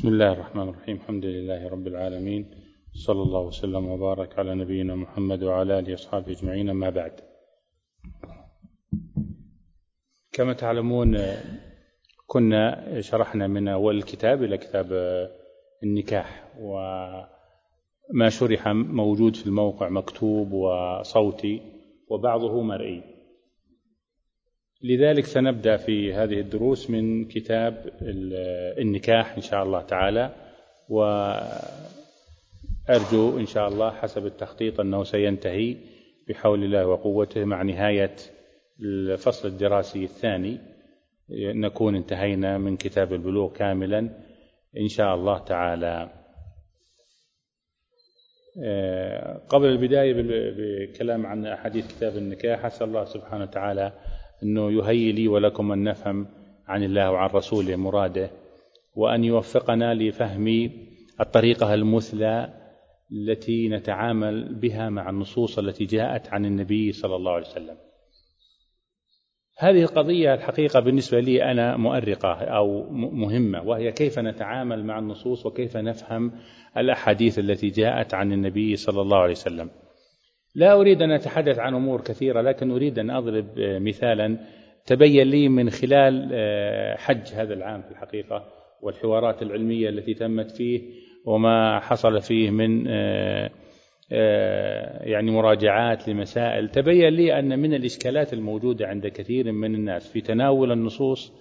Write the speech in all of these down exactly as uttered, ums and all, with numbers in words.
بسم الله الرحمن الرحيم. الحمد لله رب العالمين، صلى الله وسلم وبارك على نبينا محمد وعلى آله وأصحابه أجمعين، ما بعد. كما تعلمون كنا شرحنا من أول الكتاب إلى كتاب النكاح، وما شرح موجود في الموقع مكتوب وصوتي وبعضه مرئي. لذلك سنبدأ في هذه الدروس من كتاب النكاح إن شاء الله تعالى، وأرجو إن شاء الله حسب التخطيط أنه سينتهي بحول الله وقوته مع نهاية الفصل الدراسي الثاني، نكون انتهينا من كتاب البلوغ كاملا إن شاء الله تعالى. قبل البداية بكلام عن أحاديث كتاب النكاح، أسأل الله سبحانه وتعالى أنه يهيئ لي ولكم أن نفهم عن الله وعن رسوله مراده، وأن يوفقنا لفهم الطريقة المثلى التي نتعامل بها مع النصوص التي جاءت عن النبي صلى الله عليه وسلم. هذه القضية الحقيقة بالنسبة لي أنا مؤرقة أو مهمة، وهي كيف نتعامل مع النصوص وكيف نفهم الأحاديث التي جاءت عن النبي صلى الله عليه وسلم. لا أريد أن أتحدث عن أمور كثيرة، لكن أريد أن أضرب مثالا تبين لي من خلال حج هذا العام في الحقيقة، والحوارات العلمية التي تمت فيه وما حصل فيه من يعني مراجعات لمسائل، تبين لي أن من الإشكالات الموجودة عند كثير من الناس في تناول النصوص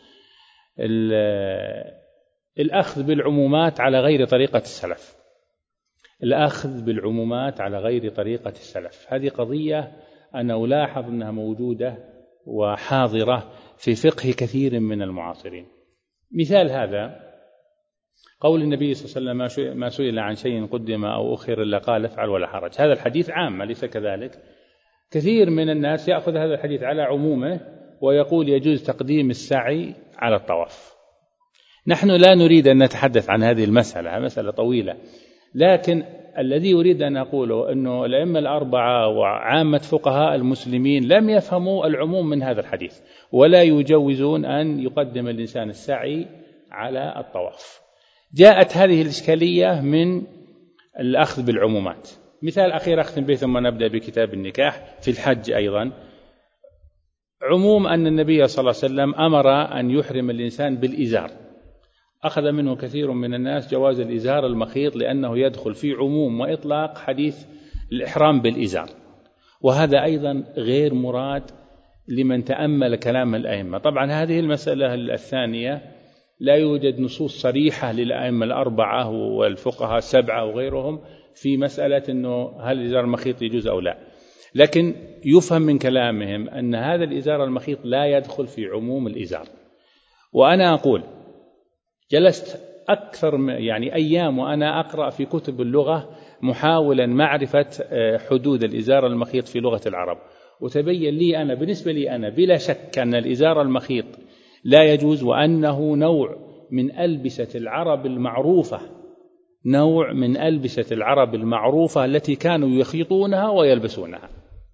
الأخذ بالعمومات على غير طريقة السلف. الأخذ بالعمومات على غير طريقة السلف هذه قضية أنا ألاحظ أنها موجودة وحاضرة في فقه كثير من المعاصرين. مثال هذا قول النبي صلى الله عليه وسلم: ما سئل عن شيء قدم أو أخر إلا قال افعل ولا حرج. هذا الحديث عام، أليس كذلك؟ كثير من الناس يأخذ هذا الحديث على عمومه ويقول يجوز تقديم السعي على الطواف. نحن لا نريد أن نتحدث عن هذه المسألة، مسألة طويلة، لكن الذي أريد أن أقوله أنه الأئمة الأربعة وعامة فقهاء المسلمين لم يفهموا العموم من هذا الحديث، ولا يجوزون أن يقدم الإنسان السعي على الطواف. جاءت هذه الإشكالية من الأخذ بالعمومات. مثال أخير أختم به ثم نبدأ بكتاب النكاح. في الحج أيضا عموم أن النبي صلى الله عليه وسلم أمر أن يحرم الإنسان بالإزار، أخذ منه كثير من الناس جواز الإزار المخيط لأنه يدخل في عموم وإطلاق حديث الإحرام بالإزار، وهذا أيضا غير مراد لمن تأمل كلام الأئمة. طبعا هذه المسألة الثانية لا يوجد نصوص صريحة للأئمة الأربعة والفقهاء السبعة وغيرهم في مسألة أنه هل الإزار المخيط يجوز أو لا، لكن يفهم من كلامهم أن هذا الإزار المخيط لا يدخل في عموم الإزار. وأنا أقول جلست أكثر يعني أيام وأنا أقرأ في كتب اللغة محاولا معرفة حدود الإزار المخيط في لغة العرب، وتبين لي أنا بالنسبة لي أنا بلا شك أن الإزار المخيط لا يجوز، وأنه نوع من ألبسة العرب المعروفة، نوع من ألبسة العرب المعروفة التي كانوا يخيطونها ويلبسونها،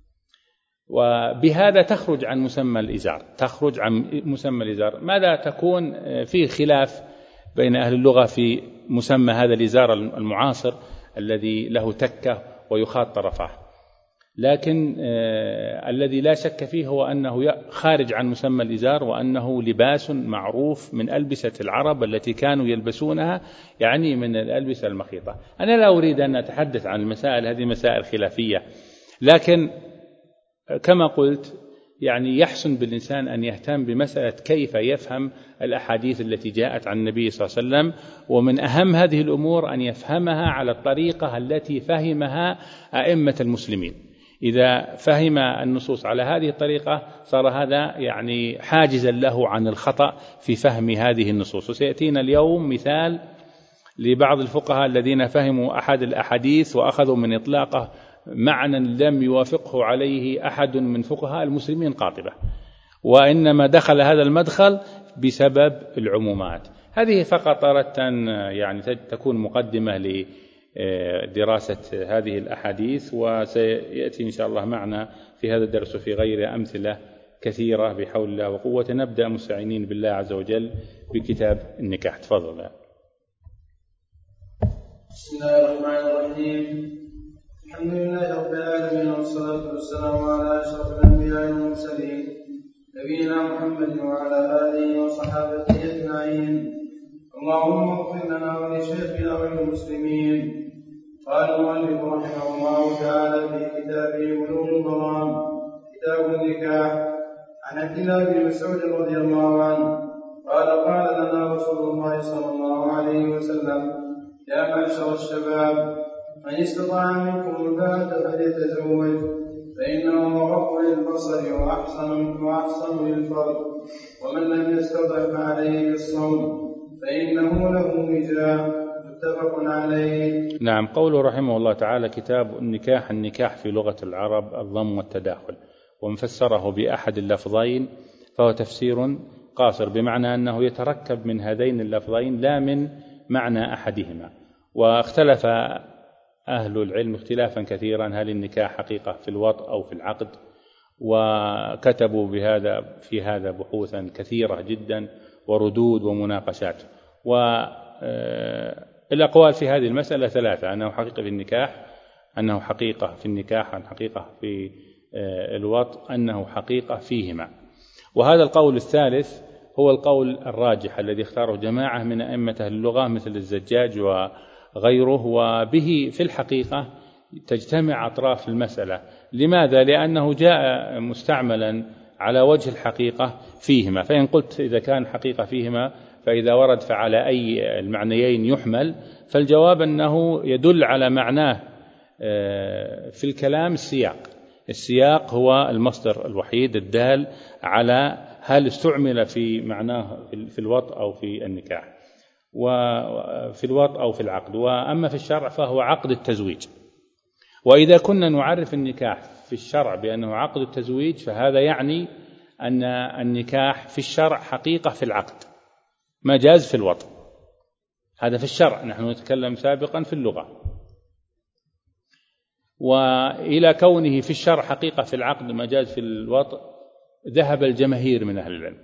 وبهذا تخرج عن مسمى الإزار، تخرج عن مسمى الإزار. ماذا تكون فيه خلاف بين أهل اللغة في مسمى هذا الإزار المعاصر الذي له تكة ويخاط طرفه، لكن آه الذي لا شك فيه هو أنه خارج عن مسمى الإزار، وأنه لباس معروف من ألبسة العرب التي كانوا يلبسونها، يعني من الألبسة المخيطة. أنا لا أريد أن أتحدث عن المسائل، هذه مسائل خلافية، لكن كما قلت يعني يحسن بالإنسان أن يهتم بمسألة كيف يفهم الأحاديث التي جاءت عن النبي صلى الله عليه وسلم، ومن أهم هذه الأمور أن يفهمها على الطريقة التي فهمها أئمة المسلمين. إذا فهم النصوص على هذه الطريقة صار هذا يعني حاجزا له عن الخطأ في فهم هذه النصوص. وسيأتينا اليوم مثال لبعض الفقهاء الذين فهموا أحد الأحاديث وأخذوا من إطلاقه معنى لم يوافقه عليه أحد من فقهاء المسلمين قاطبة، وإنما دخل هذا المدخل بسبب العمومات. هذه فقط أردت أن يعني تكون مقدمة لدراسة هذه الأحاديث، وسيأتي إن شاء الله معنا في هذا الدرس وفي غيره أمثلة كثيرة بحول الله وقوة. نبدأ مستعينين بالله عز وجل بكتاب النكاح. تفضل. بسم الله الرحمن الرحيم. الحمد لله رب العالمين، والصلاة والسلام على أشرف الأنبياء والمرسلين نبينا محمد وعلى آله وصحابته أجمعين. اللهم اغفر لنا ولشيخنا وللمسلمين. قال المؤلف رحمه الله تعالى في كتابه بلوغ المرام كتاب النكاح عن عبد الله بن مسعود رضي الله عنه قال قال لنا رسول الله صلى الله عليه وسلم: يا معشر الشباب، من استطاع منكم الباءة فليتزوج، فإنه أغض للبصر وأحسن وأحسن للفرج، ومن لم يستطع فعليه بالصوم فإنه له وجاء. متفق عليه. نعم. قوله رحمه الله تعالى كتاب النكاح. النكاح في لغة العرب الضم والتداخل، ومفسره بأحد اللفظين فهو تفسير قاصر، بمعنى أنه يتركب من هذين اللفظين لا من معنى أحدهما. واختلف أهل العلم اختلافا كثيرا هل النكاح حقيقة في الوطء أو في العقد، وكتبوا بهذا في هذا بحوثا كثيرة جدا وردود ومناقشات. والأقوال في هذه المسألة ثلاثة: أنه حقيقة في النكاح، أنه حقيقة في النكاح، أن حقيقة في الوطء، أنه حقيقة فيهما. وهذا القول الثالث هو القول الراجح الذي اختاره جماعة من أئمة أهل اللغة مثل الزجاج وغيره، وبه في الحقيقة تجتمع أطراف المسألة. لماذا؟ لأنه جاء مستعملا على وجه الحقيقة فيهما، فإن قلت إذا كان حقيقة فيهما فإذا ورد فعلى أي المعنيين يحمل، فالجواب أنه يدل على معناه في الكلام السياق. السياق هو المصدر الوحيد الدال على هل استعمل في معناه في الوطء أو في النكاح، وفي الوطء أو في العقد. وأما في الشرع فهو عقد التزويج. وإذا كنا نعرف النكاح في الشرع بأنه عقد التزويج فهذا يعني أن النكاح في الشرع حقيقة في العقد، مجاز في الوطء. هذا في الشرع، نحن نتكلم سابقا في اللغة. وإلى كونه في الشرع حقيقة في العقد مجاز في الوطء ذهب الجماهير من أهل العلم،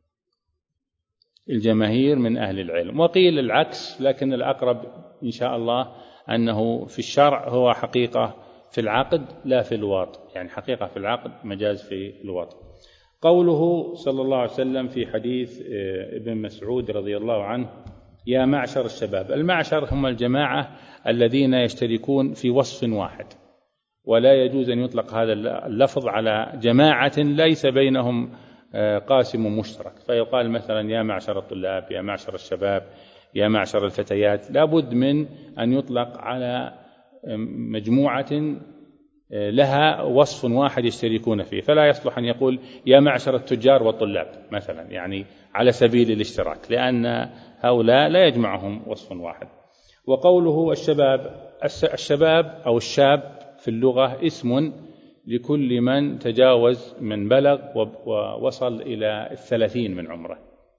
الجماهير من أهل العلم. وقيل العكس، لكن الأقرب إن شاء الله أنه في الشرع هو حقيقة في العقد لا في الوطء، يعني حقيقة في العقد مجاز في الوطء. قوله صلى الله عليه وسلم في حديث ابن مسعود رضي الله عنه: يا معشر الشباب. المعشر هم الجماعة الذين يشتركون في وصف واحد، ولا يجوز أن يطلق هذا اللفظ على جماعة ليس بينهم قاسم مشترك، فيقال مثلا يا معشر الطلاب، يا معشر الشباب، يا معشر الفتيات. لابد من أن يطلق على مجموعة لها وصف واحد يشتركون فيه، فلا يصلح أن يقول يا معشر التجار والطلاب مثلا، يعني على سبيل الاشتراك، لأن هؤلاء لا يجمعهم وصف واحد. وقوله الشباب، الشباب أو الشاب في اللغة اسم لكل من تجاوز من بلغ ووصل إلى الثلاثين من عمره،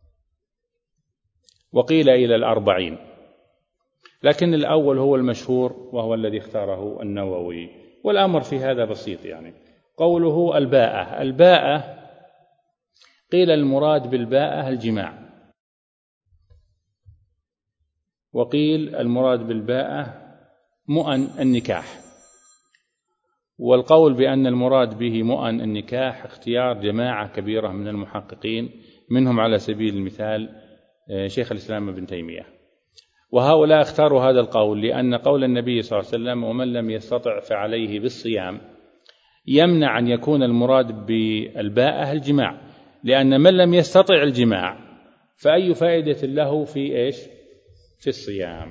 وقيل إلى الأربعين، لكن الأول هو المشهور وهو الذي اختاره النووي، والأمر في هذا بسيط. يعني قوله الباءة، الباءة قيل المراد بالباءة الجماع، وقيل المراد بالباءة مؤن النكاح. والقول بأن المراد به مؤن النكاح اختيار جماعة كبيرة من المحققين، منهم على سبيل المثال شيخ الإسلام ابن تيمية. وهؤلاء اختاروا هذا القول لأن قول النبي صلى الله عليه وسلم: ومن لم يستطع فعليه بالصيام، يمنع أن يكون المراد بالباءة الجماع، لأن من لم يستطع الجماع فأي فائدة له في إيش؟ في الصيام.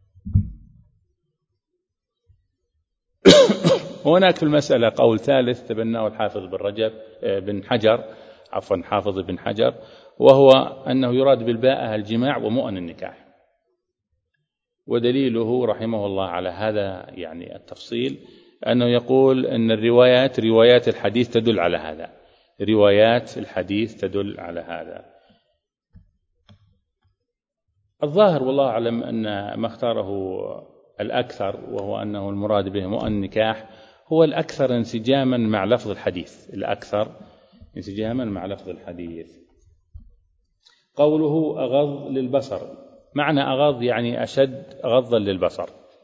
هناك في المسألة قول ثالث تبناه الحافظ بن رجب بن حجر عفوا حافظ بن حجر، وهو أنه يراد بالباءة الجماع ومؤن النكاح. ودليله رحمه الله على هذا يعني التفصيل أنه يقول أن الروايات روايات الحديث تدل على هذا، روايات الحديث تدل على هذا. الظاهر والله أعلم أن ما اختاره الأكثر، وهو أنه المراد به مؤن النكاح، هو الأكثر انسجاما مع لفظ الحديث، الأكثر انسجاما مع لفظ الحديث. قوله أغض للبصر، معنى أغض يعني أشد غضا للبصر،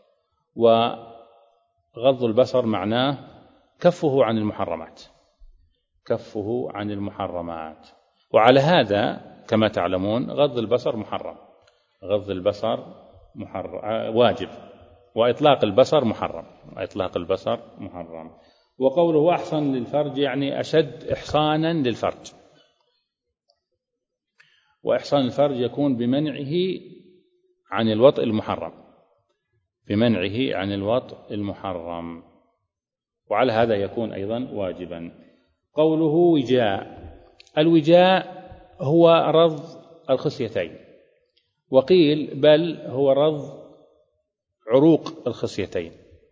وغض البصر معناه كفه عن المحرمات، كفه عن المحرمات. وعلى هذا كما تعلمون غض البصر محرم، غض البصر محرم واجب، وإطلاق البصر محرم، وإطلاق البصر محرم. وقوله أحصن للفرج يعني أشد إحصانا للفرج، وإحصان الفرج يكون بمنعه عن الوطء المحرم، بمنعه عن الوطء المحرم، وعلى هذا يكون أيضا واجبا. قوله وجاء، الوجاء هو رض الخصيتين، وقيل بل هو رض عروق الخصيتين.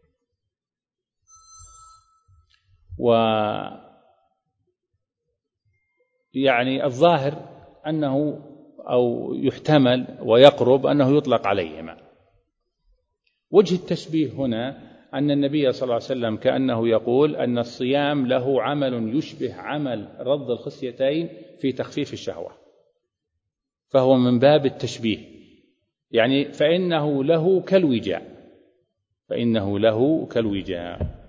ويعني الظاهر أنه أو يحتمل ويقرب أنه يطلق عليهما. وجه التشبيه هنا أن النبي صلى الله عليه وسلم كأنه يقول أن الصيام له عمل يشبه عمل رض الخصيتين في تخفيف الشهوة، فهو من باب التشبيه، يعني فإنه له كالوجاء، فإنه له كالوجاء.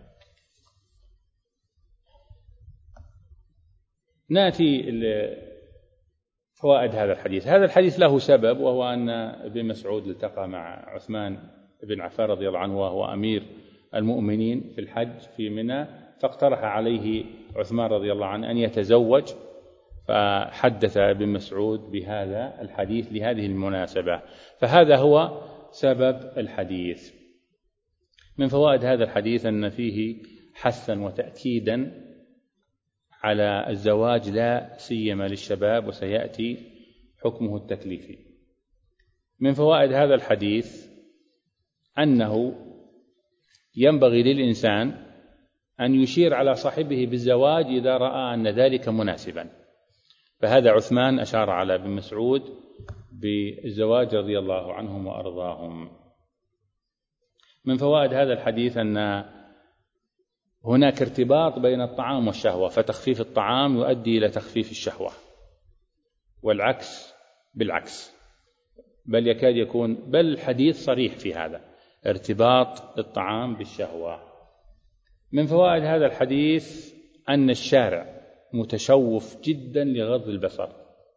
نأتي فوائد هذا الحديث. هذا الحديث له سبب، وهو أن ابن مسعود التقى مع عثمان بن عفان رضي الله عنه وهو أمير المؤمنين في الحج في منى، فاقترح عليه عثمان رضي الله عنه أن يتزوج، فحدث ابن مسعود بهذا الحديث لهذه المناسبة، فهذا هو سبب الحديث. من فوائد هذا الحديث أن فيه حثا وتأكيدا على الزواج لا سيما للشباب، وسيأتي حكمه التكليفي. من فوائد هذا الحديث أنه ينبغي للإنسان أن يشير على صاحبه بالزواج إذا رأى أن ذلك مناسبا، فهذا عثمان أشار على ابن مسعود بالزواج رضي الله عنهم وأرضاهم. من فوائد هذا الحديث أن هناك ارتباط بين الطعام والشهوة، فتخفيف الطعام يؤدي إلى تخفيف الشهوة، والعكس بالعكس، بل يكاد يكون بل الحديث صريح في هذا ارتباط الطعام بالشهوة. من فوائد هذا الحديث أن الشارع متشوف جدا لغض البصر،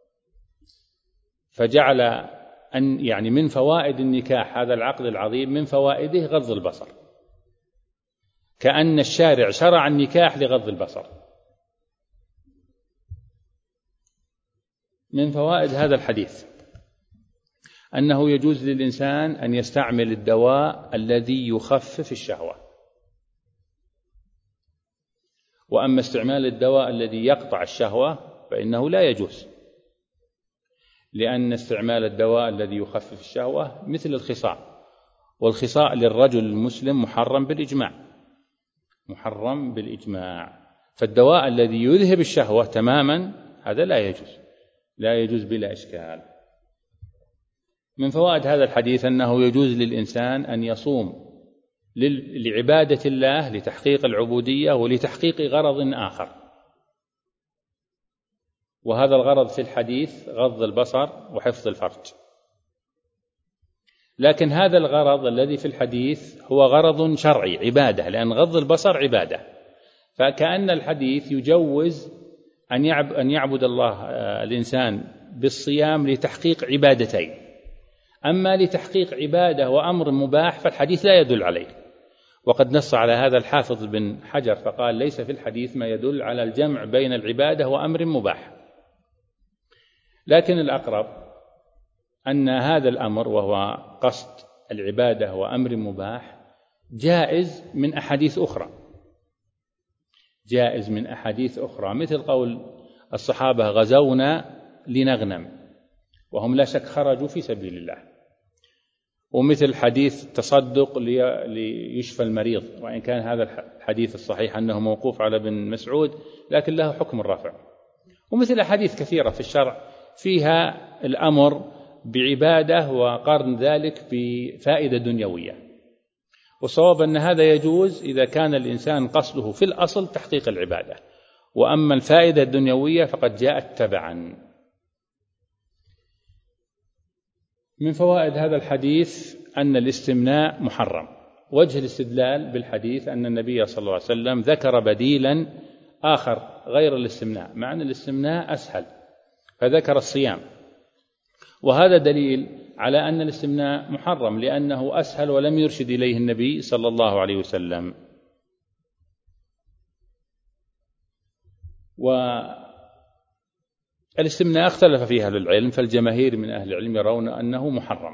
فجعل أن يعني من فوائد النكاح هذا العقد العظيم من فوائده غض البصر، كأن الشارع شرع النكاح لغض البصر. من فوائد هذا الحديث أنه يجوز للإنسان أن يستعمل الدواء الذي يخفف الشهوة، وأما استعمال الدواء الذي يقطع الشهوة فإنه لا يجوز، لأن استعمال الدواء الذي يخفف الشهوة مثل الخصاء، والخصاء للرجل المسلم محرم بالإجماع، محرم بالإجماع. فالدواء الذي يذهب الشهوة تماما هذا لا يجوز، لا يجوز بلا إشكال. من فوائد هذا الحديث أنه يجوز للإنسان أن يصوم لعبادة الله لتحقيق العبودية ولتحقيق غرض آخر، وهذا الغرض في الحديث غض البصر وحفظ الفرج. لكن هذا الغرض الذي في الحديث هو غرض شرعي عبادة، لأن غض البصر عبادة، فكأن الحديث يجوز أن يعبد الله الإنسان بالصيام لتحقيق عبادتين، أما لتحقيق عبادة وأمر مباح فالحديث لا يدل عليه. وقد نص على هذا الحافظ بن حجر فقال ليس في الحديث ما يدل على الجمع بين العبادة وأمر مباح، لكن الأقرب أن هذا الأمر وهو قصد العبادة وأمر مباح جائز من أحاديث أخرى، جائز من أحاديث أخرى، مثل قول الصحابة غزونا لنغنم، وهم لا شك خرجوا في سبيل الله، ومثل حديث التصدق ليشفى المريض، وإن كان هذا الحديث الصحيح أنه موقوف على ابن مسعود لكن له حكم الرفع، ومثل أحاديث كثيرة في الشرع فيها الأمر بعبادة وقارن ذلك بفائدة دنيوية. والصواب أن هذا يجوز إذا كان الإنسان قصده في الأصل تحقيق العبادة، وأما الفائدة الدنيوية فقد جاءت تبعا. من فوائد هذا الحديث أن الاستمناء محرم، وجه الاستدلال بالحديث أن النبي صلى الله عليه وسلم ذكر بديلا آخر غير الاستمناء، مع أن الاستمناء أسهل، فذكر الصيام، وهذا دليل على أن الاستمناء محرم لأنه أسهل ولم يرشد إليه النبي صلى الله عليه وسلم. والاستمناء اختلف فيها أهل العلم، فالجماهير من أهل العلم يرون أنه محرم،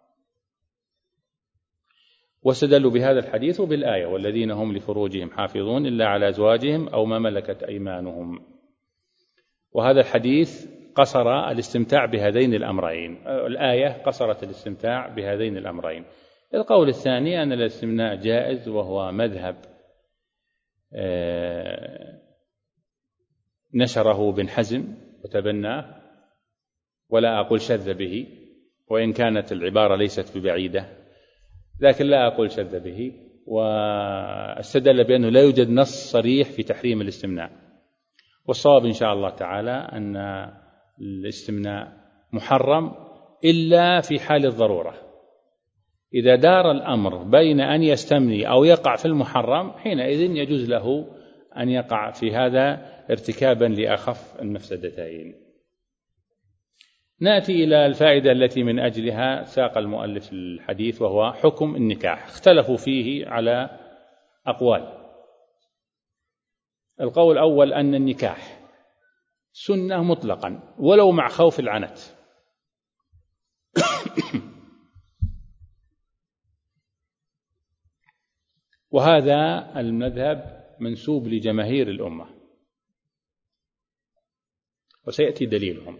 واستدلوا بهذا الحديث وبالآية والذين هم لفروجهم حافظون إلا على أزواجهم أو ما ملكت أيمانهم. وهذا الحديث قصر الاستمتاع بهذين الأمرين، الآية قصرت الاستمتاع بهذين الأمرين. القول الثاني أن الاستمناء جائز، وهو مذهب نشره ابن حزم وتبناه، ولا أقول شذ به، وإن كانت العبارة ليست ببعيدة، لكن لا أقول شذ به، واستدل بأنه لا يوجد نص صريح في تحريم الاستمناء. والصواب إن شاء الله تعالى أن الاستمناء محرم إلا في حال الضرورة، إذا دار الأمر بين أن يستمني أو يقع في المحرم حينئذ يجوز له أن يقع في هذا ارتكابا لأخف المفسدتين. نأتي إلى الفائدة التي من أجلها ساق المؤلف الحديث، وهو حكم النكاح. اختلفوا فيه على أقوال. القول الأول أن النكاح سنة مطلقا ولو مع خوف العنت، وهذا المذهب منسوب لجماهير الأمة، وسيأتي دليلهم.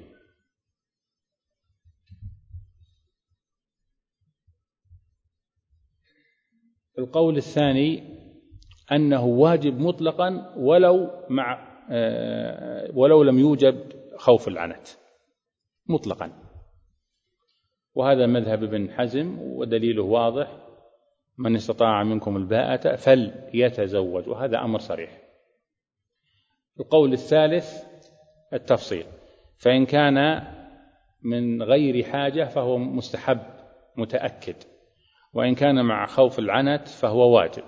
القول الثاني أنه واجب مطلقا ولو مع ولو لم يوجب خوف العنت مطلقا، وهذا مذهب ابن حزم، ودليله واضح: من استطاع منكم الباءة فليتزوج، وهذا أمر صريح. القول الثالث التفصيل، فإن كان من غير حاجة فهو مستحب متأكد، وإن كان مع خوف العنت فهو واجب،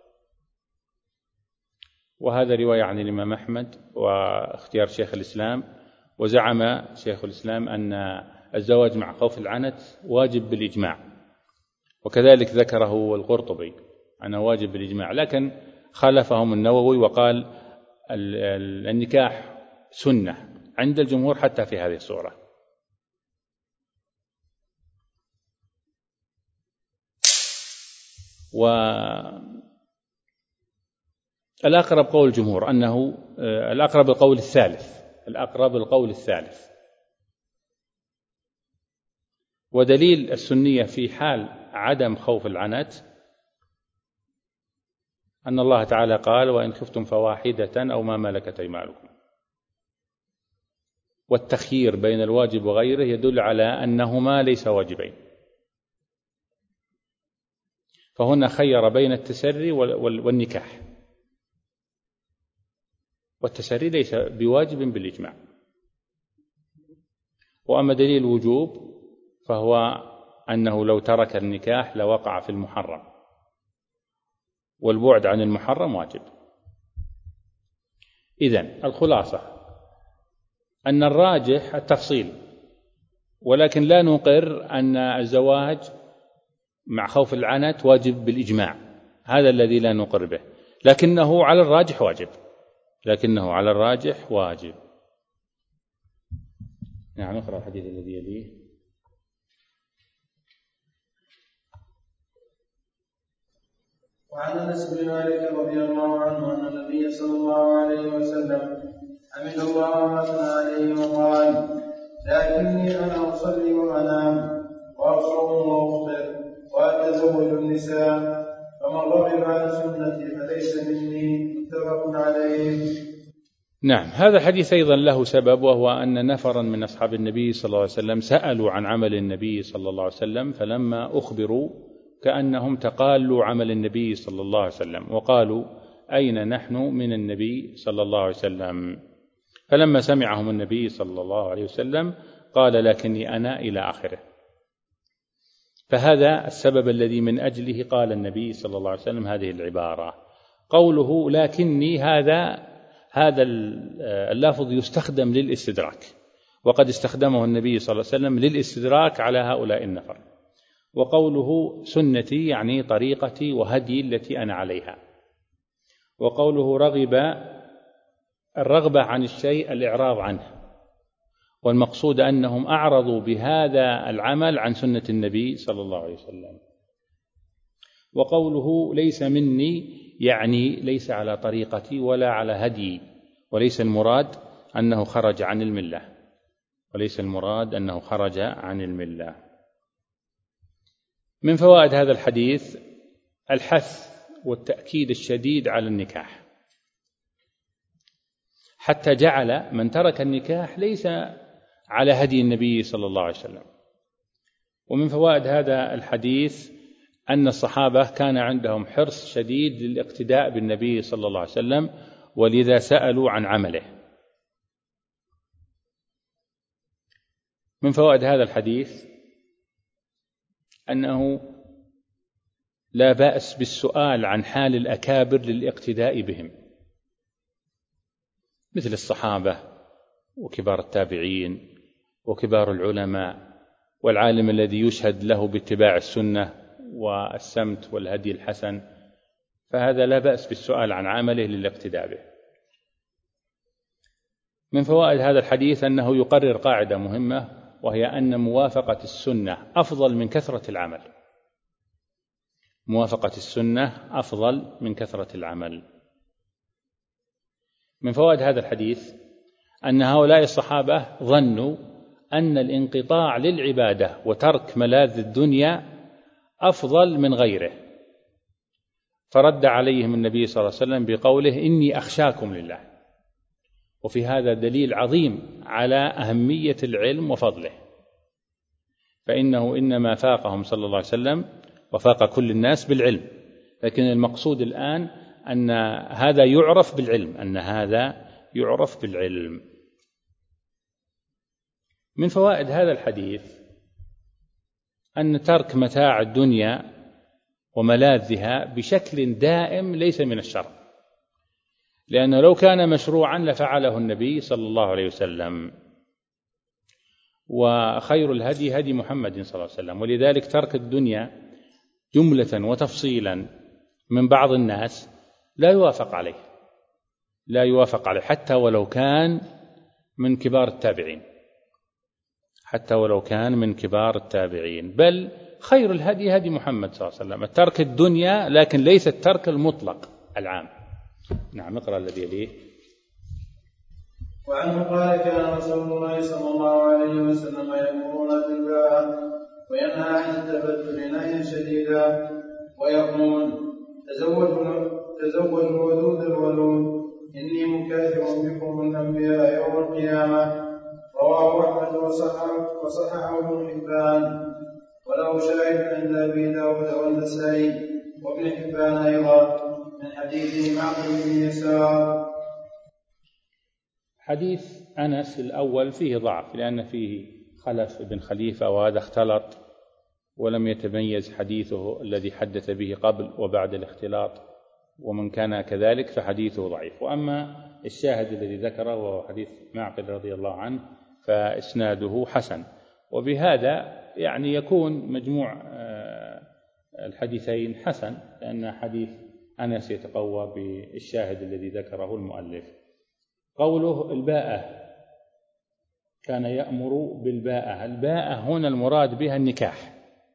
وهذا رواية عن الإمام أحمد واختيار شيخ الإسلام. وزعم شيخ الإسلام أن الزواج مع خوف العنت واجب بالإجماع، وكذلك ذكره القرطبي أنه واجب بالإجماع، لكن خالفهم النووي وقال النكاح سنة عند الجمهور حتى في هذه الصورة. والأقرب قول الجمهور أنه الأقرب القول الثالث الأقرب القول الثالث ودليل السنية في حال عدم خوف العنت أن الله تعالى قال: وإن خفتم فواحدة أو ما ملكت أيمانكم. والتخيير بين الواجب وغيره يدل على أنهما ليس واجبين، فهنا خير بين التسري والنكاح، والتسري ليس بواجب بالإجماع. وأما دليل الوجوب فهو أنه لو ترك النكاح لوقع في المحرم، والبعد عن المحرم واجب. إذن الخلاصة أن الراجح التفصيل، ولكن لا نقر أن الزواج مع خوف العنت واجب بالإجماع، هذا الذي لا نقر به، لكنه على الراجح واجب لكنه على الراجح واجب. نعم، نقرأ الحديث الذي يليه. وعن انس بن مالك رضي الله عنه ان النبي صلى الله عليه وسلم حمد الله واثنى عليه وقال: لكني انا اصلي وانام واصوم وافطر واتزوج النساء، فمن رغب عن سنتي فليس مني. متفق عليه. نعم، هذا الحديث أيضا له سبب، وهو أن نفرا من أصحاب النبي صلى الله عليه وسلم سألوا عن عمل النبي صلى الله عليه وسلم، فلما أخبروا كأنهم تقالوا عمل النبي صلى الله عليه وسلم، وقالوا: أين نحن من النبي صلى الله عليه وسلم؟ فلما سمعهم النبي صلى الله عليه وسلم قال: لكني أنا، إلى آخره. فهذا السبب الذي من أجله قال النبي صلى الله عليه وسلم هذه العبارة. قوله لكني، هذا هذا اللفظ يستخدم للاستدراك، وقد استخدمه النبي صلى الله عليه وسلم للاستدراك على هؤلاء النفر. وقوله سنتي يعني طريقتي وهدي التي أنا عليها. وقوله رغب، الرغبة عن الشيء الإعراض عنه، والمقصود أنهم أعرضوا بهذا العمل عن سنة النبي صلى الله عليه وسلم. وقوله ليس مني يعني ليس على طريقتي ولا على هدي، وليس المراد أنه خرج عن الملة، وليس المراد أنه خرج عن الملة. من فوائد هذا الحديث الحث والتأكيد الشديد على النكاح، حتى جعل من ترك النكاح ليس على هدي النبي صلى الله عليه وسلم. ومن فوائد هذا الحديث أن الصحابة كان عندهم حرص شديد للاقتداء بالنبي صلى الله عليه وسلم، ولذا سألوا عن عمله. من فوائد هذا الحديث أنه لا بأس بالسؤال عن حال الأكابر للاقتداء بهم، مثل الصحابة وكبار التابعين وكبار العلماء، والعالم الذي يشهد له باتباع السنة والسمت والهدي الحسن، فهذا لا بأس بالسؤال عن عمله للاقتداء به. من فوائد هذا الحديث أنه يقرر قاعدة مهمة، وهي أن موافقة السنة أفضل من كثرة العمل. موافقة السنة أفضل من كثرة العمل. من فوائد هذا الحديث أن هؤلاء الصحابة ظنوا أن الانقطاع للعبادة وترك ملاذ الدنيا أفضل من غيره، فرد عليهم النبي صلى الله عليه وسلم بقوله إني أخشاكم لله. وفي هذا دليل عظيم على أهمية العلم وفضله، فإنه إنما فاقهم صلى الله عليه وسلم وفاق كل الناس بالعلم، لكن المقصود الآن أن هذا يعرف بالعلم، أن هذا يعرف بالعلم. من فوائد هذا الحديث أن ترك متاع الدنيا وملاذها بشكل دائم ليس من الشرع، لأنه لو كان مشروعا لفعله النبي صلى الله عليه وسلم، وخير الهدي هدي محمد صلى الله عليه وسلم. ولذلك ترك الدنيا جملة وتفصيلا من بعض الناس لا يوافق عليه، لا يوافق عليه حتى ولو كان من كبار التابعين، حتى ولو كان من كبار التابعين، بل خير الهدي هدي محمد صلى الله عليه وسلم. ترك الدنيا لكن ليس الترك المطلق العام. نعم، نقرأ الذي يليه. وعنه قال كان رسول الله صلى الله عليه وسلم يأمرون بالباعة وينهى عن التبتل نهيا شديدا، ويقولون تزوجوا تزوجوا الودود الولود إني مكاثر بكم الأنبياء يوم القيامة. رواه أحمد وصححه ابن حبان، وله شاهد عند أبي داود والنسائي وابن حبان أيضا من حديث معقل بن يسار. حديث أنس الأول فيه ضعف، لأن فيه خلف بن خليفة، وهذا اختلط ولم يتميز حديثه الذي حدث به قبل وبعد الاختلاط، ومن كان كذلك فحديثه ضعيف. وأما الشاهد الذي ذكره وهو حديث معقل رضي الله عنه فإسناده حسن. وبهذا يعني يكون مجموع الحديثين حسن، لأن حديث أنس يتقوى بالشاهد الذي ذكره المؤلف. قوله الباءة، كان يأمر بالباءة. الباءة هنا المراد بها النكاح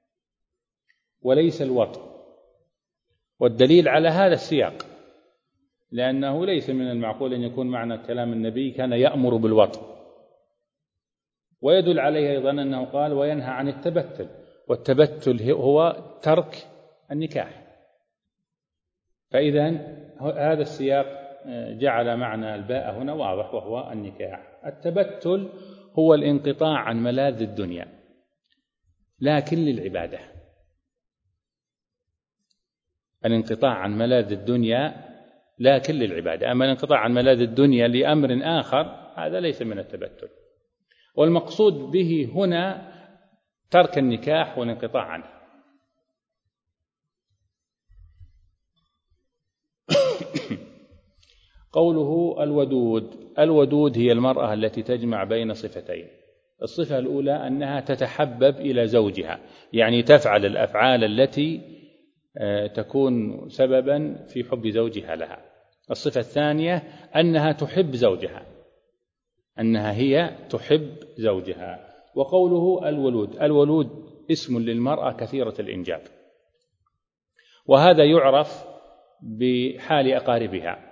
وليس الوطء، والدليل على هذا السياق، لأنه ليس من المعقول أن يكون معنى كلام النبي كان يأمر بالوطء. ويدل عليه أيضا أنه قال وينهى عن التبتل، والتبتل هو ترك النكاح. فإذا هذا السياق جعل معنى الباء هنا واضح، وهو النكاح. التبتل هو الانقطاع عن ملاذ الدنيا لكن للعبادة، الانقطاع عن ملاذ الدنيا لكن للعبادة. أما الانقطاع عن ملاذ الدنيا لأمر آخر هذا ليس من التبتل. والمقصود به هنا ترك النكاح والانقطاع عنه. قوله الودود، الودود هي المرأة التي تجمع بين صفتين. الصفة الأولى أنها تتحبب إلى زوجها، يعني تفعل الأفعال التي تكون سببا في حب زوجها لها. الصفة الثانية أنها تحب زوجها، أنها هي تحب زوجها. وقوله الولود، الولود اسم للمرأة كثيرة الإنجاب، وهذا يعرف بحال أقاربها.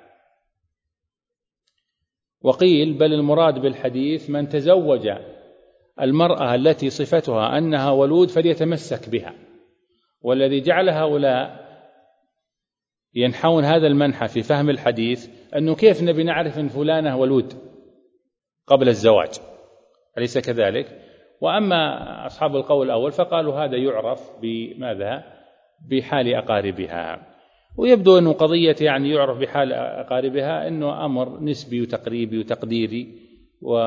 وقيل بل المراد بالحديث من تزوج المرأة التي صفتها أنها ولود فليتمسك بها. والذي جعل هؤلاء ينحون هذا المنحى في فهم الحديث أنه كيف نبي نعرف أن فلانة ولود قبل الزواج، أليس كذلك؟ وأما أصحاب القول الأول فقالوا هذا يعرف بماذا؟ بحال أقاربها. ويبدو أنه قضية يعني يعرف بحال أقاربها أنه أمر نسبي وتقريبي وتقديري، و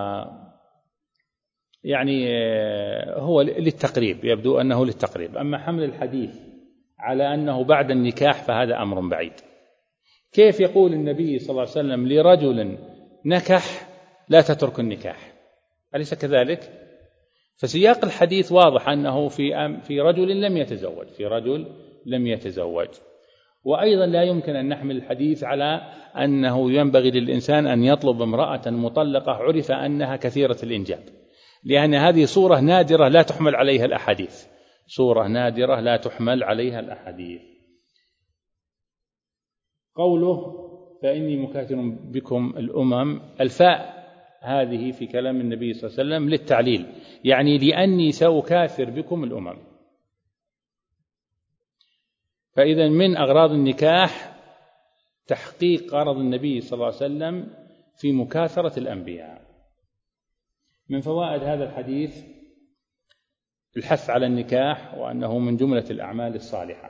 يعني هو للتقريب، يبدو أنه للتقريب. أما حمل الحديث على أنه بعد النكاح فهذا أمر بعيد. كيف يقول النبي صلى الله عليه وسلم لرجل نكح لا تترك النكاح، أليس كذلك؟ فسياق الحديث واضح أنه في في رجل لم يتزوج، في رجل لم يتزوج. وأيضا لا يمكن أن نحمل الحديث على أنه ينبغي للإنسان أن يطلب امرأة مطلقة عرف أنها كثيرة الإنجاب، لأن هذه صورة نادرة لا تحمل عليها الأحاديث، صورة نادرة لا تحمل عليها الأحاديث. قوله فإني مكاثر بكم الأمم، الفاء هذه في كلام النبي صلى الله عليه وسلم للتعليل، يعني لأني سأكاثر بكم الأمم. فإذا من أغراض النكاح تحقيق غرض النبي صلى الله عليه وسلم في مكاثرة الأنبياء. من فوائد هذا الحديث الحث على النكاح، وأنه من جملة الأعمال الصالحة،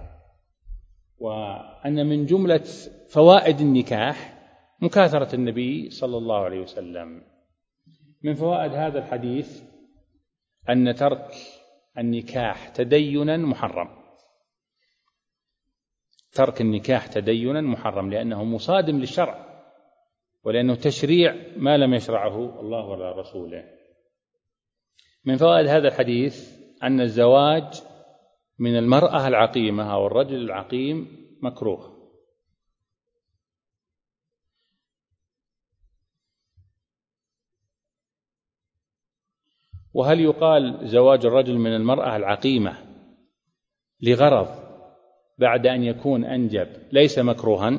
وأن من جملة فوائد النكاح مكاثرة النبي صلى الله عليه وسلم. من فوائد هذا الحديث أن ترك النكاح تدينا محرم، ترك النكاح تدينا محرم، لأنه مصادم للشرع، ولأنه تشريع ما لم يشرعه الله ولا رسوله. من فوائد هذا الحديث أن الزواج من المرأة العقيمة أو الرجل العقيم مكروه. وهل يقال زواج الرجل من المرأة العقيمة لغرض بعد أن يكون أنجب ليس مكروها؟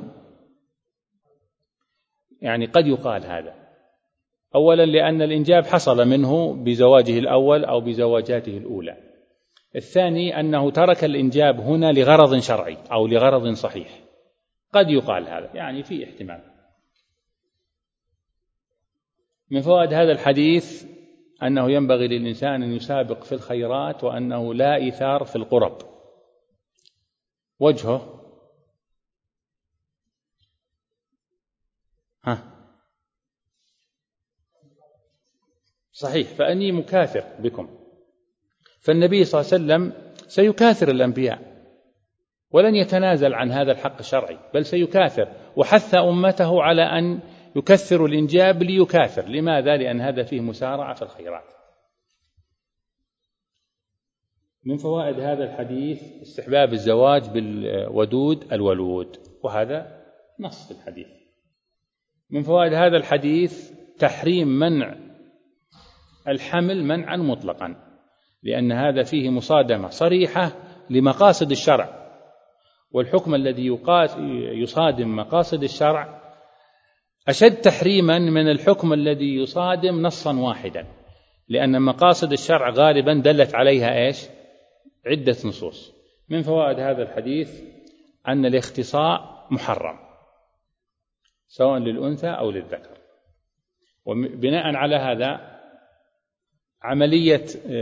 يعني قد يقال هذا، أولا لأن الإنجاب حصل منه بزواجه الأول أو بزواجاته الأولى. الثاني أنه ترك الإنجاب هنا لغرض شرعي أو لغرض صحيح، قد يقال هذا، يعني في احتمال. من فوائد هذا الحديث أنه ينبغي للإنسان أن يسابق في الخيرات، وأنه لا إيثار في القرب. وجهه ها صحيح، فأني مكاثر بكم، فالنبي صلى الله عليه وسلم سيكاثر الأنبياء ولن يتنازل عن هذا الحق الشرعي، بل سيكاثر، وحث أمته على أن يكثروا الإنجاب ليكاثر. لماذا؟ لأن هذا فيه مسارعة في الخيرات. من فوائد هذا الحديث استحباب الزواج بالودود الولود، وهذا نص في الحديث. من فوائد هذا الحديث تحريم منع الحمل منعا مطلقا، لأن هذا فيه مصادمة صريحة لمقاصد الشرع، والحكم الذي يصادم مقاصد الشرع أشد تحريما من الحكم الذي يصادم نصا واحدا، لأن مقاصد الشرع غالبا دلت عليها إيش؟ عدة نصوص. من فوائد هذا الحديث أن الاختصاء محرم سواء للأنثى أو للذكر، وبناء على هذا عملية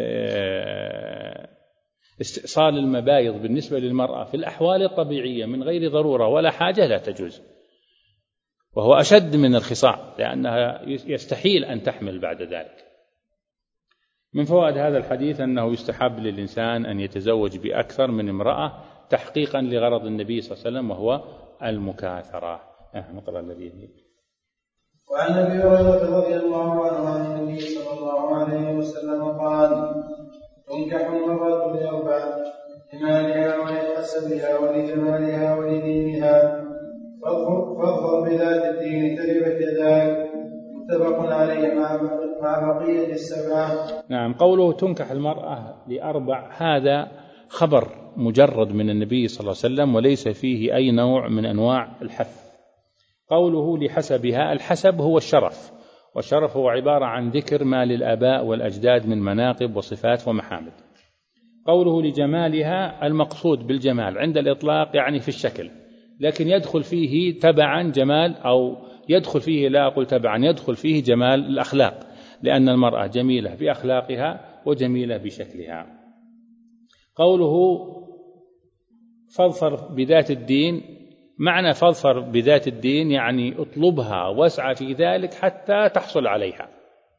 استئصال المبايض بالنسبة للمرأة في الأحوال الطبيعية من غير ضرورة ولا حاجة لا تجوز، وهو أشد من الخصاء، لأنها يستحيل أن تحمل بعد ذلك. من فوائد هذا الحديث أنه يستحب للإنسان أن يتزوج بأكثر من امرأة تحقيقا لغرض النبي صلى الله عليه وسلم وهو المكاثرة. نقرأ الذي يليه. وعن أبي هريرة رضي الله عنه عن النبي صلى الله عليه وسلم قال: تنكح المرأة لأربع: لمالها ولحسبها ولجمالها ولدينها، فاظفر بذات الدين تربت يداك. متفق عليه مع بقية السبعة. نعم. قوله تنكح المرأة لأربع هذا خبر مجرد من النبي صلى الله عليه وسلم وليس فيه أي نوع من أنواع الحث. قوله لحسبها، الحسب هو الشرف، والشرف هو عبارة عن ذكر ما للآباء والأجداد من مناقب وصفات ومحامد. قوله لجمالها، المقصود بالجمال عند الإطلاق يعني في الشكل، لكن يدخل فيه تبعا جمال، أو يدخل فيه لا أقول تبعا، يدخل فيه جمال الأخلاق، لأن المرأة جميلة بأخلاقها وجميلة بشكلها. قوله فاظفر بذات الدين، معنى فاظفر بذات الدين يعني اطلبها واسعى في ذلك حتى تحصل عليها.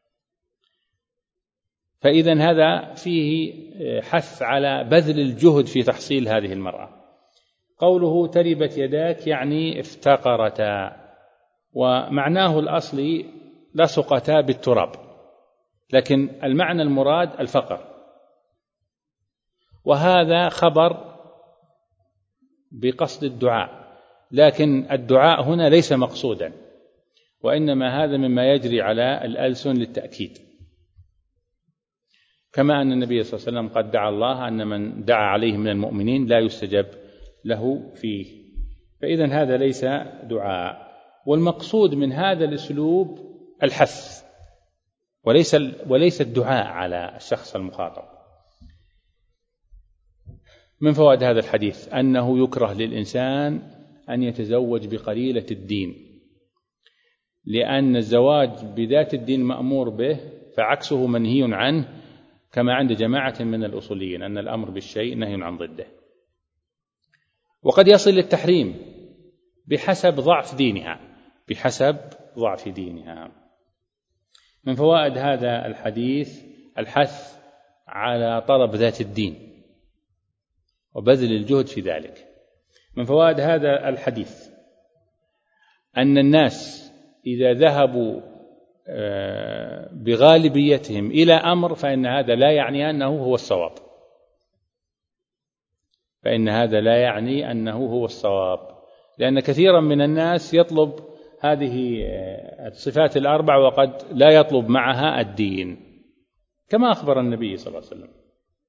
فإذا هذا فيه حث على بذل الجهد في تحصيل هذه المرأة. قوله تربت يداك يعني افتقرتا، ومعناه الأصلي لصقتا بالتراب، لكن المعنى المراد الفقر، وهذا خبر بقصد الدعاء، لكن الدعاء هنا ليس مقصودا، وإنما هذا مما يجري على الألسن للتأكيد، كما أن النبي صلى الله عليه وسلم قد دعا الله أن من دعا عليه من المؤمنين لا يستجب له فيه. فإذا هذا ليس دعاء، والمقصود من هذا الأسلوب الحث وليس وليس الدعاء على الشخص المخاطب. من فوائد هذا الحديث أنه يكره للإنسان أن يتزوج بقليلة الدين، لأن الزواج بذات الدين مأمور به، فعكسه منهي عنه، كما عند جماعة من الأصوليين أن الأمر بالشيء نهي عن ضده. وقد يصل للتحريم بحسب ضعف دينها بحسب ضعف دينها. من فوائد هذا الحديث الحث على طلب ذات الدين وبذل الجهد في ذلك. من فوائد هذا الحديث أن الناس إذا ذهبوا بغالبيتهم إلى أمر فإن هذا لا يعني أنه هو الصواب فإن هذا لا يعني أنه هو الصواب لأن كثيرا من الناس يطلب هذه الصفات الأربع وقد لا يطلب معها الدين، كما أخبر النبي صلى الله عليه وسلم.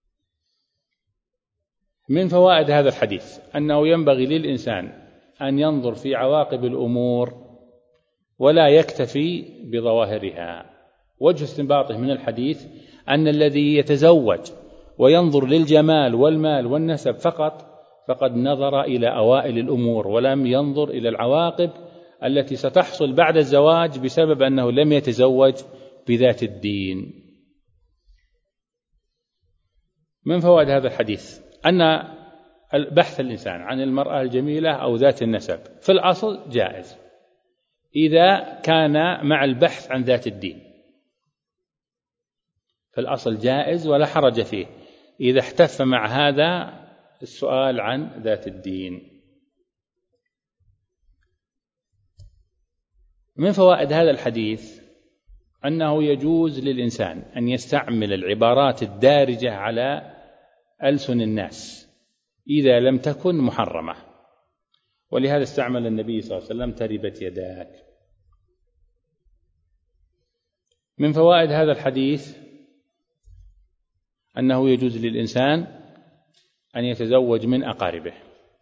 من فوائد هذا الحديث أنه ينبغي للإنسان أن ينظر في عواقب الأمور ولا يكتفي بظواهرها. وجه استنباطه من الحديث أن الذي يتزوج وينظر للجمال والمال والنسب فقط فقد نظر إلى أوائل الأمور ولم ينظر إلى العواقب التي ستحصل بعد الزواج بسبب أنه لم يتزوج بذات الدين. من فوائد هذا الحديث أن بحث الإنسان عن المرأة الجميلة أو ذات النسب في الأصل جائز إذا كان مع البحث عن ذات الدين، في الأصل جائز ولا حرج فيه إذا احتف مع هذا السؤال عن ذات الدين. من فوائد هذا الحديث أنه يجوز للإنسان أن يستعمل العبارات الدارجة على ألسن الناس إذا لم تكن محرمة، ولهذا استعمل النبي صلى الله عليه وسلم تربت يداك. من فوائد هذا الحديث أنه يجوز للإنسان أن يتزوج من أقاربه،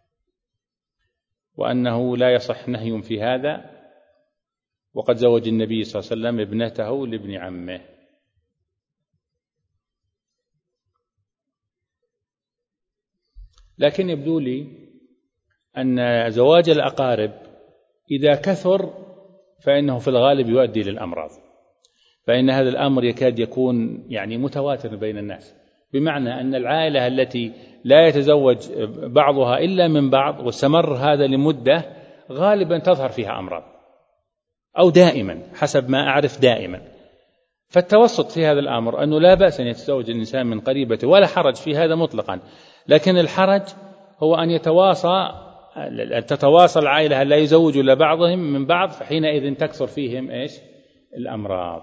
وأنه لا يصح نهي في هذا، وقد زوج النبي صلى الله عليه وسلم ابنته لابن عمه. لكن يبدو لي أن زواج الأقارب إذا كثر فإنه في الغالب يؤدي للأمراض، فإن هذا الأمر يكاد يكون يعني متواتر بين الناس، بمعنى أن العائلة التي لا يتزوج بعضها إلا من بعض واستمر هذا لمدة غالبا تظهر فيها أمراض، أو دائما حسب ما أعرف دائما. فالتوسط في هذا الأمر أنه لا بأس أن يتزوج الإنسان من قريبته ولا حرج في هذا مطلقا، لكن الحرج هو أن يتواصى تتواصل العائلة لا يزوج إلا بعضهم من بعض، فحينئذ تكثر فيهم إيش الأمراض.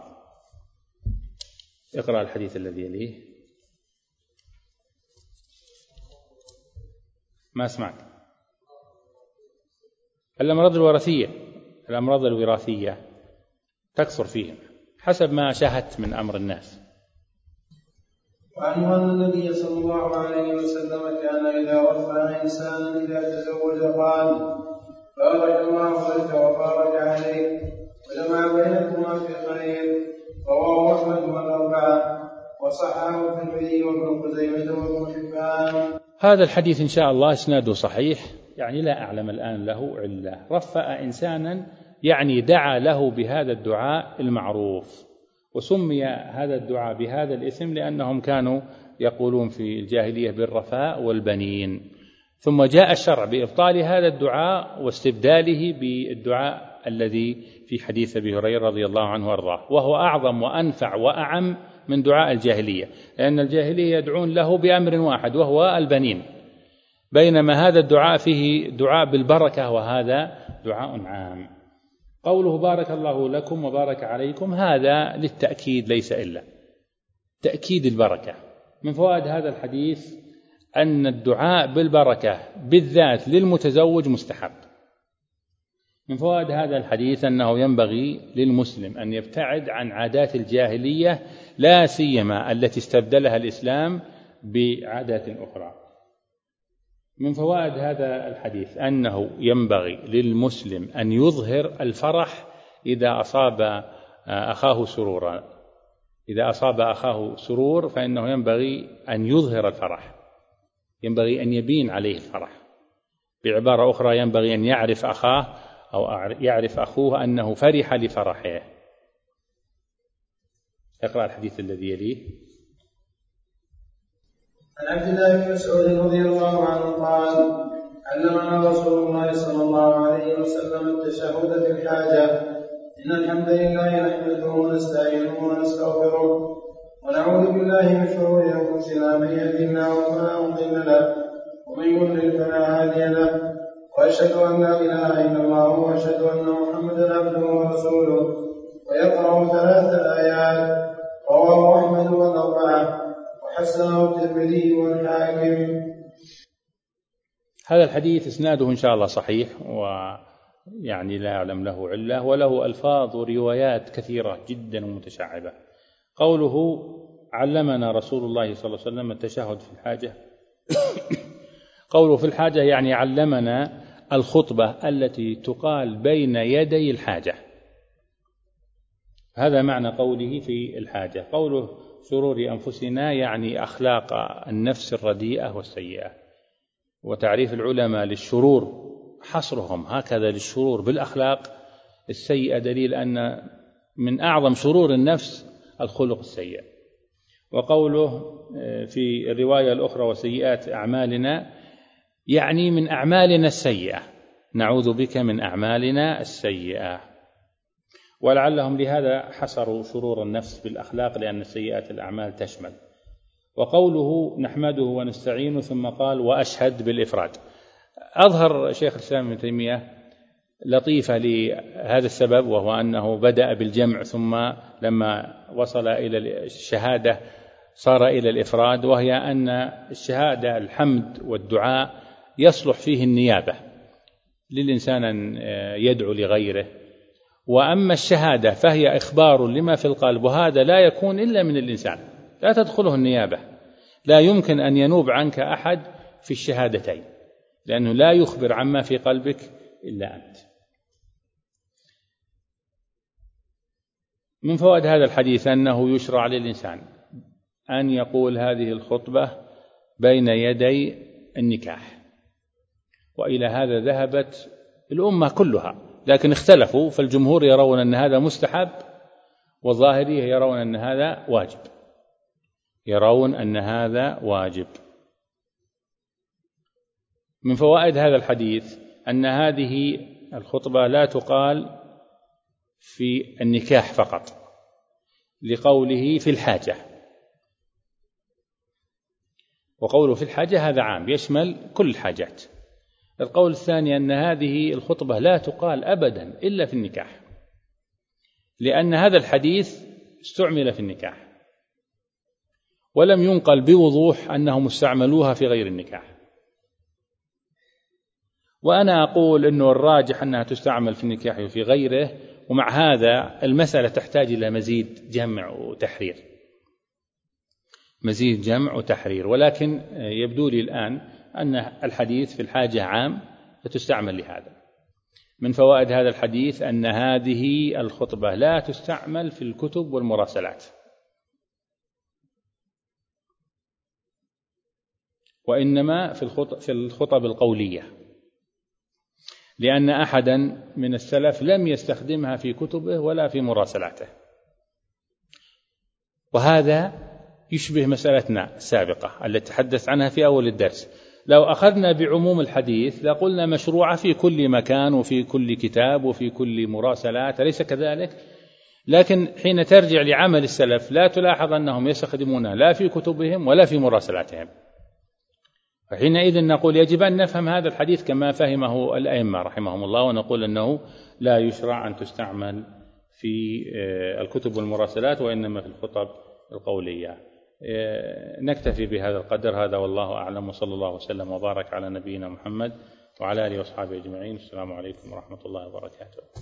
اقرأ الحديث الذي يليه. ما سمعت. الأمراض الوراثية، الأمراض الوراثية تكثر فيهم حسب ما شاهدت من أمر الناس. وعنه أن النبي صلى الله عليه وسلم كان إذا رفع إنسانا إذا تزوج قال: بارك الله لك وبارك عليك وجمع بينكما في خير. رواه أحمد والأربعة وصححه الترمذي وابن خزيمة وابن حبان. هذا الحديث إن شاء الله إسناده صحيح، يعني لا أعلم الآن له علة. رفع إنسانا يعني دعا له بهذا الدعاء المعروف، وسمي هذا الدعاء بهذا الاسم لأنهم كانوا يقولون في الجاهلية بالرفاء والبنين، ثم جاء الشرع بإبطال هذا الدعاء واستبداله بالدعاء الذي في حديث أبي هريرة رضي الله عنه وارضاه، وهو أعظم وأنفع وأعم من دعاء الجاهلية، لأن الجاهلية يدعون له بأمر واحد وهو البنين، بينما هذا الدعاء فيه دعاء بالبركة وهذا دعاء عام. قوله بارك الله لكم وبارك عليكم هذا للتأكيد ليس إلا تأكيد البركة. من فوائد هذا الحديث أن الدعاء بالبركة بالذات للمتزوج مستحب. من فوائد هذا الحديث أنه ينبغي للمسلم أن يبتعد عن عادات الجاهلية، لا سيما التي استبدلها الإسلام بعادات أخرى. من فوائد هذا الحديث أنه ينبغي للمسلم أن يظهر الفرح إذا أصاب أخاه سرورا، إذا أصاب أخاه سرور فإنه ينبغي أن يظهر الفرح، ينبغي أن يبين عليه الفرح. بعبارة أخرى ينبغي أن يعرف أخاه أو يعرف أخوه أنه فرح لفرحه. اقرأ الحديث الذي يليه. عن عبد الله بن مسعود رضي الله عنه قال: علمنا رسول الله صلى الله عليه وسلم التشهد في الحاجة: إن الحمد لله نحمده ونستعينه ونستغفره ونعوذ بالله من شرور أنفسنا، من يهده الله فلا مضل له ومن يضلل فلا هادي له، وأشهد أن لا إله إلا الله وأشهد أن محمدا عبده ورسوله. ويقرأ ثلاث آيات. رواه أحمد والأربعة وحسنه الترمذي والحاكم. هذا الحديث إسناده إن شاء الله صحيح، ويعني لا أعلم له علة، وله ألفاظ وروايات كثيرة جدا ومتشعبة. قوله علمنا رسول الله صلى الله عليه وسلم التشهد في الحاجة قوله في الحاجة يعني علمنا الخطبة التي تقال بين يدي الحاجة، هذا معنى قوله في الحاجة. قوله شرور أنفسنا يعني أخلاق النفس الرديئة والسيئة. وتعريف العلماء للشرور حصرهم هكذا للشرور بالأخلاق السيئة، دليل أن من أعظم شرور النفس الخلق السيء. وقوله في الرواية الأخرى وسيئات أعمالنا يعني من أعمالنا السيئة، نعوذ بك من أعمالنا السيئة. ولعلهم لهذا حصروا شرور النفس بالأخلاق لأن سيئات الأعمال تشمل. وقوله نحمده ونستعينه ثم قال وأشهد بالإفراد. أظهر شيخ الإسلام ابن تيمية لطيفة لهذا السبب، وهو أنه بدأ بالجمع ثم لما وصل إلى الشهادة صار إلى الإفراد، وهي أن الشهادة الحمد والدعاء يصلح فيه النيابة للإنسان أن يدعو لغيره، وأما الشهادة فهي إخبار لما في القلب، وهذا لا يكون إلا من الإنسان، لا تدخله النيابة، لا يمكن أن ينوب عنك أحد في الشهادتين، لأنه لا يخبر عما في قلبك إلا أنت. من فوائد هذا الحديث أنه يشرع للإنسان أن يقول هذه الخطبة بين يدي النكاح، وإلى هذا ذهبت الأمة كلها، لكن اختلفوا، فالجمهور يرون أن هذا مستحب، والظاهرية يرون أن هذا واجب، يرون أن هذا واجب. من فوائد هذا الحديث أن هذه الخطبة لا تقال في النكاح فقط، لقوله في الحاجة، وقوله في الحاجة هذا عام يشمل كل الحاجات. القول الثاني أن هذه الخطبة لا تقال أبدا إلا في النكاح، لأن هذا الحديث استعمل في النكاح ولم ينقل بوضوح أنهم استعملوها في غير النكاح. وأنا أقول أنه الراجح أنها تستعمل في النكاح وفي غيره، ومع هذا المسألة تحتاج إلى مزيد جمع وتحرير، مزيد جمع وتحرير. ولكن يبدو لي الآن أن الحديث في الحاجة عام فتستعمل لهذا. من فوائد هذا الحديث أن هذه الخطبة لا تستعمل في الكتب والمراسلات، وإنما في الخطب القولية، لأن أحدا من السلف لم يستخدمها في كتبه ولا في مراسلاته. وهذا يشبه مسألتنا السابقة التي تحدث عنها في أول الدرس. لو أخذنا بعموم الحديث لقلنا مشروعة في كل مكان وفي كل كتاب وفي كل مراسلات، أليس كذلك؟ لكن حين ترجع لعمل السلف لا تلاحظ أنهم يستخدمونها لا في كتبهم ولا في مراسلاتهم. فحينئذ نقول يجب أن نفهم هذا الحديث كما فهمه الأئمة رحمهم الله، ونقول أنه لا يشرع أن تستعمل في الكتب والمراسلات وإنما في الخطب القولية. نكتفي بهذا القدر، هذا والله أعلم، وصلى الله وسلم وبارك على نبينا محمد وعلى آله وأصحابه أجمعين. السلام عليكم ورحمة الله وبركاته.